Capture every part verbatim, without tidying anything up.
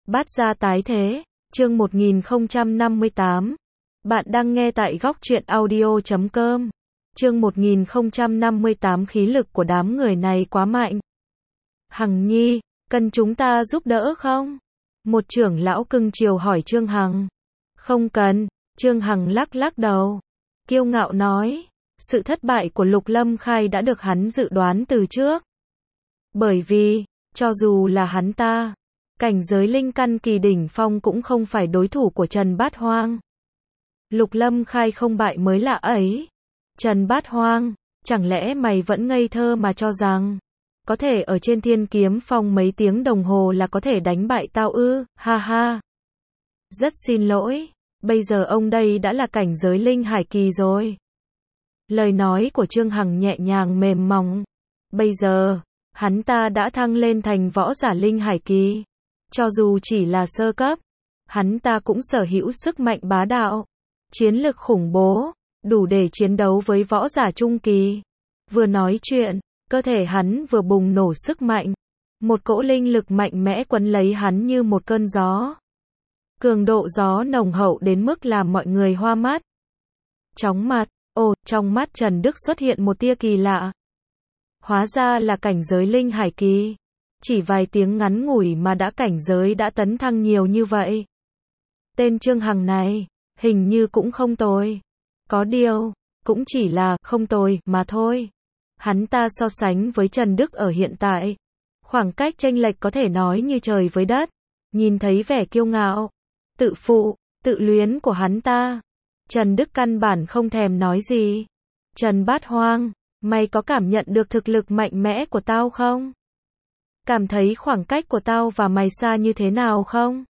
Bát gia tái thế, chương một nghìn không trăm năm mươi tám. Bạn đang nghe tại góc truyện audio chấm com. Chương một nghìn không trăm năm mươi tám khí lực của đám người này quá mạnh. Hằng Nhi, cần chúng ta giúp đỡ không? Một trưởng lão cưng chiều hỏi Trương Hằng. Không cần, Trương Hằng lắc lắc đầu. Kiêu ngạo nói, sự thất bại của Lục Lâm Khai đã được hắn dự đoán từ trước. Bởi vì, cho dù là hắn ta, cảnh giới linh căn kỳ đỉnh phong cũng không phải đối thủ của Trần Bát Hoang. Lục Lâm Khai không bại mới lạ ấy. Trần Bát Hoang, chẳng lẽ mày vẫn ngây thơ mà cho rằng có thể ở trên Thiên Kiếm Phong mấy tiếng đồng hồ là có thể đánh bại tao ư? Ha ha. Rất xin lỗi, bây giờ ông đây đã là cảnh giới linh hải kỳ rồi. Lời nói của Trương Hằng nhẹ nhàng mềm mỏng. Bây giờ, hắn ta đã thăng lên thành võ giả linh hải kỳ. Cho dù chỉ là sơ cấp, hắn ta cũng sở hữu sức mạnh bá đạo, chiến lực khủng bố, đủ để chiến đấu với võ giả trung kỳ. Vừa nói chuyện, cơ thể hắn vừa bùng nổ sức mạnh. Một cỗ linh lực mạnh mẽ quấn lấy hắn như một cơn gió. Cường độ gió nồng hậu đến mức làm mọi người hoa mắt. Chóng mặt, ồ, trong mắt Trần Đức xuất hiện một tia kỳ lạ. Hóa ra là cảnh giới linh hải kỳ. Chỉ vài tiếng ngắn ngủi mà đã cảnh giới đã tấn thăng nhiều như vậy. Tên Trương Hằng này, hình như cũng không tồi. Có điều, cũng chỉ là không tồi mà thôi. Hắn ta so sánh với Trần Đức ở hiện tại, khoảng cách chênh lệch có thể nói như trời với đất. Nhìn thấy vẻ kiêu ngạo, tự phụ, tự luyến của hắn ta, Trần Đức căn bản không thèm nói gì. Trần Bát Hoang, mày có cảm nhận được thực lực mạnh mẽ của tao không? Cảm thấy khoảng cách của tao và mày xa như thế nào không?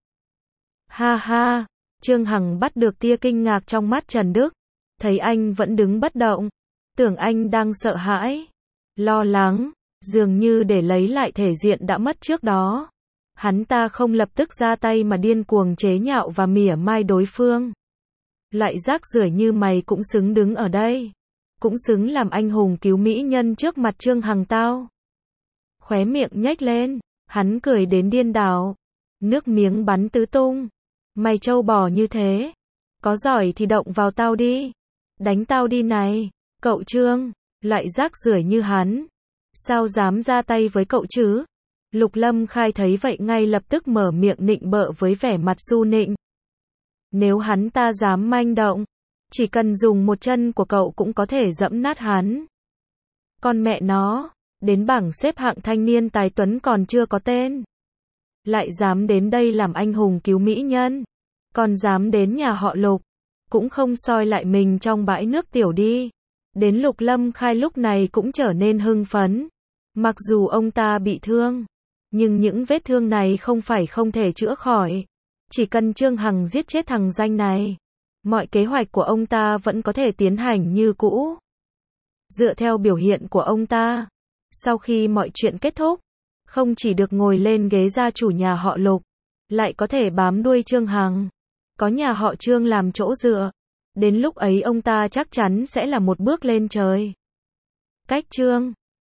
Ha ha, Trương Hằng bắt được tia kinh ngạc trong mắt Trần Đức. Thấy anh vẫn đứng bất động, tưởng anh đang sợ hãi, lo lắng, dường như để lấy lại thể diện đã mất trước đó. Hắn ta không lập tức ra tay mà điên cuồng chế nhạo và mỉa mai đối phương. Loại rác rưởi như mày cũng xứng đứng ở đây, cũng xứng làm anh hùng cứu mỹ nhân trước mặt Trương Hằng tao. Khóe miệng nhếch lên, hắn cười đến điên đảo, nước miếng bắn tứ tung. Mày trâu bò như thế, có giỏi thì động vào tao đi, đánh tao đi này, cậu Trương, loại rác rưởi như hắn, sao dám ra tay với cậu chứ? Lục Lâm Khai thấy vậy ngay lập tức mở miệng nịnh bợ với vẻ mặt su nịnh. Nếu hắn ta dám manh động, chỉ cần dùng một chân của cậu cũng có thể dẫm nát hắn. Con mẹ nó, đến bảng xếp hạng thanh niên tài tuấn còn chưa có tên, lại dám đến đây làm anh hùng cứu mỹ nhân, còn dám đến nhà họ Lục, cũng không soi lại mình trong bãi nước tiểu đi. Đến Lục Lâm Khai lúc này cũng trở nên hưng phấn. Mặc dù ông ta bị thương, nhưng những vết thương này không phải không thể chữa khỏi. Chỉ cần Trương Hằng giết chết thằng danh này, mọi kế hoạch của ông ta vẫn có thể tiến hành như cũ. Dựa theo biểu hiện của ông ta, sau khi mọi chuyện kết thúc, không chỉ được ngồi lên ghế gia chủ nhà họ Lục, lại có thể bám đuôi Trương Hằng, có nhà họ Trương làm chỗ dựa. Đến lúc ấy ông ta chắc chắn sẽ là một bước lên trời. Cách Trương